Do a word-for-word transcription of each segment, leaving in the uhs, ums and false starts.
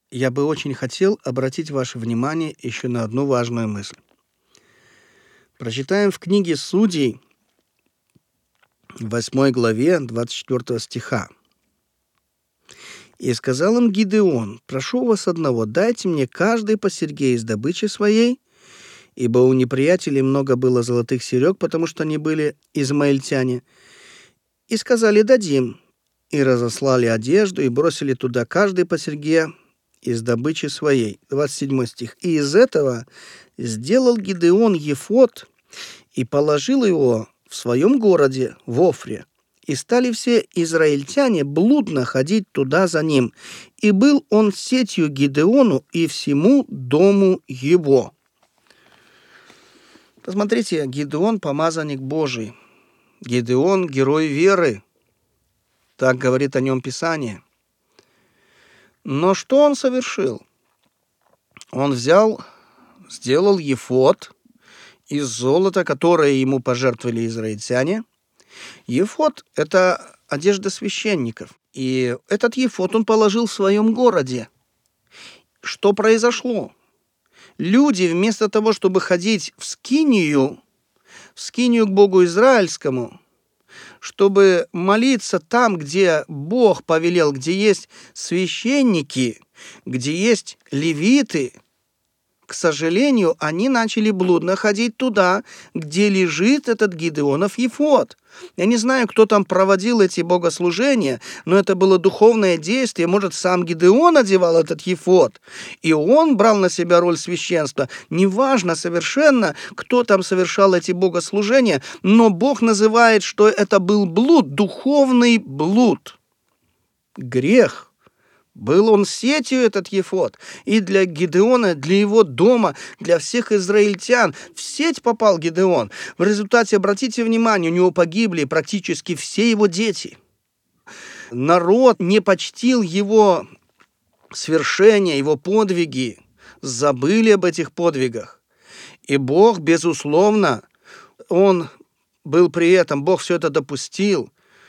я бы очень хотел обратить ваше внимание еще на одну важную мысль. Прочитаем в книге Судей, восьмой главе, двадцать четвёртого стиха. «И сказал им Гидеон: прошу вас одного, дайте мне каждый по серьге из добычи своей, ибо у неприятелей много было золотых серег, потому что они были измаильтяне. И сказали: дадим. И разослали одежду, и бросили туда каждый по серьге из добычи своей». двадцать седьмой стих. «И из этого сделал Гидеон ефод и положил его в своем городе, в Офре. И стали все израильтяне блудно ходить туда за ним. И был он сетью Гидеону и всему дому его». Посмотрите, Гидеон — помазанник Божий. Гидеон — герой веры. Так говорит о нем Писание. Но что он совершил? Он взял, сделал ефод из золота, которое ему пожертвовали израильтяне. Ефод — это одежда священников. И этот ефод он положил в своем городе. Что произошло? Люди, вместо того, чтобы ходить в скинию, в скинию к Богу Израильскому, чтобы молиться там, где Бог повелел, где есть священники, где есть левиты, к сожалению, они начали блудно ходить туда, где лежит этот Гидеонов ефод. Я не знаю, кто там проводил эти богослужения, но это было духовное действие. Может, сам Гидеон одевал этот ефод, и он брал на себя роль священства. Неважно совершенно, кто там совершал эти богослужения, но Бог называет, что это был блуд, духовный блуд. Грех. Был он сетью, этот ефод, и для Гидеона, для его дома, для всех израильтян. В сеть попал Гидеон. В результате, обратите внимание, у него погибли практически все его дети. Народ не почтил его свершения, его подвиги, забыли об этих подвигах. И Бог, безусловно, Он был при этом, Бог все это допустил.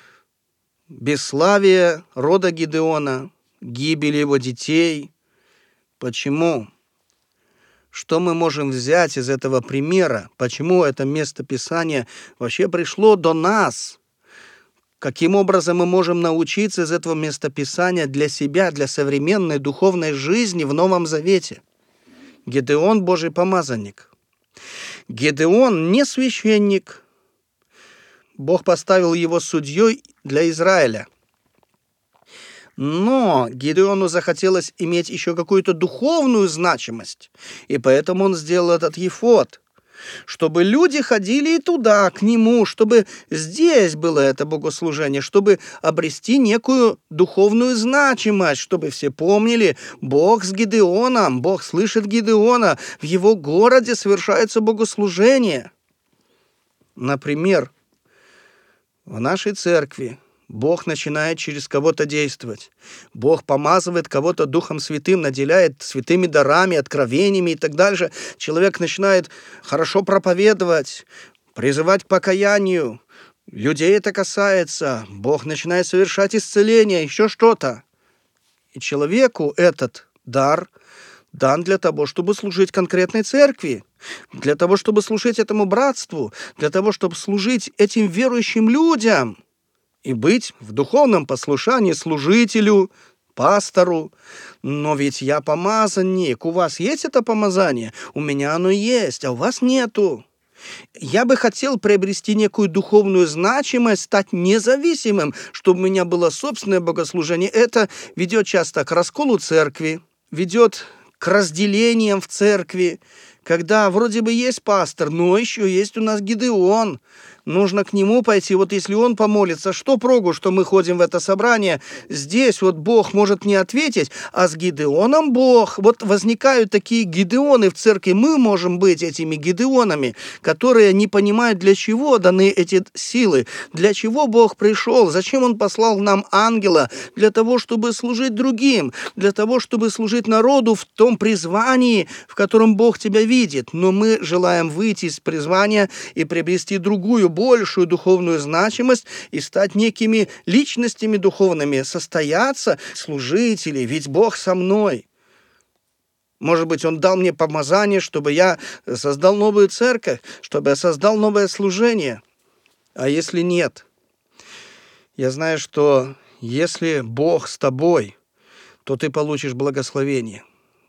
Бесславие рода Гидеона, гибель его детей. Почему? Что мы можем взять из этого примера? Почему это место Писания вообще пришло до нас? Каким образом мы можем научиться из этого местописания для себя, для современной духовной жизни в Новом Завете? Гидеон — Божий помазанник. Гидеон не священник. Бог поставил его судьей для Израиля. Но Гидеону захотелось иметь еще какую-то духовную значимость, и поэтому он сделал этот ефод, чтобы люди ходили и туда, к нему, чтобы здесь было это богослужение, чтобы обрести некую духовную значимость, чтобы все помнили: Бог с Гидеоном, Бог слышит Гидеона, в его городе совершается богослужение. Например, в нашей церкви Бог начинает через кого-то действовать. Бог помазывает кого-то Духом Святым, наделяет святыми дарами, откровениями и так дальше. Человек начинает хорошо проповедовать, призывать к покаянию. Людей это касается. Бог начинает совершать исцеление, еще что-то. И человеку этот дар дан для того, чтобы служить конкретной церкви, для того, чтобы служить этому братству, для того, чтобы служить этим верующим людям и быть в духовном послушании служителю, пастору. Но ведь я помазанник. У вас есть это помазание? У меня оно есть, а у вас нету. Я бы хотел приобрести некую духовную значимость, стать независимым, чтобы у меня было собственное богослужение. Это ведет часто к расколу церкви, ведет к разделениям в церкви, когда вроде бы есть пастор, но еще есть у нас Гидеон. Нужно к нему пойти. Вот если он помолится, что прогу, что мы ходим в это собрание, здесь вот Бог может не ответить, а с Гидеоном Бог. Вот возникают такие Гидеоны в церкви. Мы можем быть этими Гидеонами, которые не понимают, для чего даны эти силы, для чего Бог пришел, зачем Он послал нам ангела, для того, чтобы служить другим, для того, чтобы служить народу в том призвании, в котором Бог тебя видит. Но мы желаем выйти из призвания и приобрести другую, большую духовную значимость и стать некими личностями духовными, состояться служители, ведь Бог со мной. Может быть, Он дал мне помазание, чтобы я создал новую церковь, чтобы я создал новое служение. А если нет? Я знаю, что если Бог с тобой, то ты получишь благословение.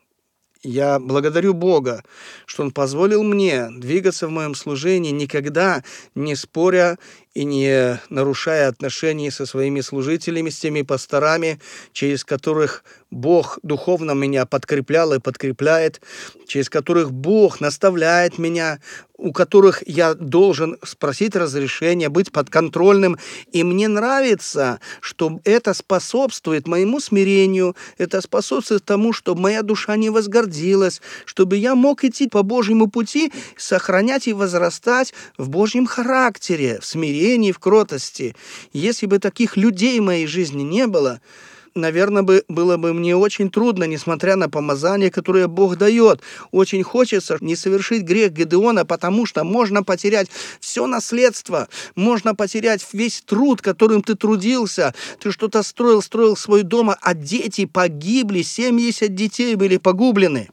Я благодарю Бога, что Он позволил мне двигаться в моем служении, никогда не споря и не нарушая отношений со своими служителями, с теми пасторами, через которых Бог духовно меня подкреплял и подкрепляет, через которых Бог наставляет меня, у которых я должен спросить разрешения, быть подконтрольным. И мне нравится, что это способствует моему смирению, это способствует тому, чтобы моя душа не возгордилась, чтобы я мог идти по Божьему пути, сохранять и возрастать в Божьем характере, в смирении, в кротости. Если бы таких людей в моей жизни не было, наверное, бы, было бы мне очень трудно, несмотря на помазание, которое Бог дает. Очень хочется не совершить грех Гедеона, потому что можно потерять все наследство, можно потерять весь труд, которым ты трудился. Ты что-то строил, строил свой дом, а дети погибли, семьдесят детей были погублены.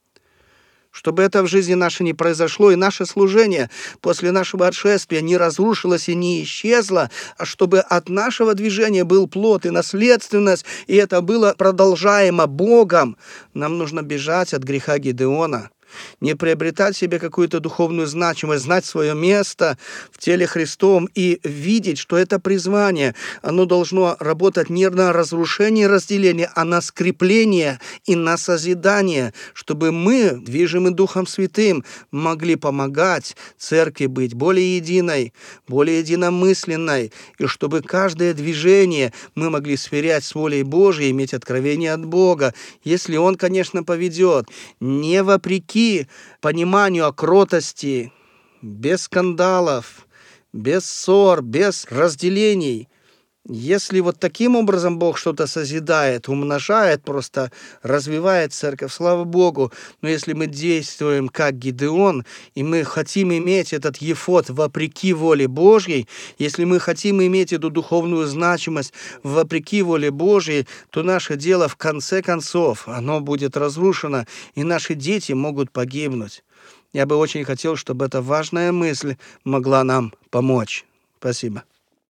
Чтобы это в жизни нашей не произошло, и наше служение после нашего отшествия не разрушилось и не исчезло, а чтобы от нашего движения был плод и наследственность, и это было продолжаемо Богом, нам нужно бежать от греха Гедеона. Не приобретать себе какую-то духовную значимость, знать свое место в теле Христовом и видеть, что это призвание, оно должно работать не на разрушение и разделение, а на скрепление и на созидание, чтобы мы, движимы Духом Святым, могли помогать церкви быть более единой, более единомысленной, и чтобы каждое движение мы могли сверять с волей Божьей, иметь откровение от Бога, если Он, конечно, поведет, не вопреки пониманию о кротости, без скандалов, без ссор, без разделений. Если вот таким образом Бог что-то созидает, умножает, просто развивает церковь, слава Богу. Но если мы действуем как Гедеон, и мы хотим иметь этот ефод вопреки воле Божьей, если мы хотим иметь эту духовную значимость вопреки воле Божьей, то наше дело в конце концов, оно будет разрушено, и наши дети могут погибнуть. Я бы очень хотел, чтобы эта важная мысль могла нам помочь. Спасибо.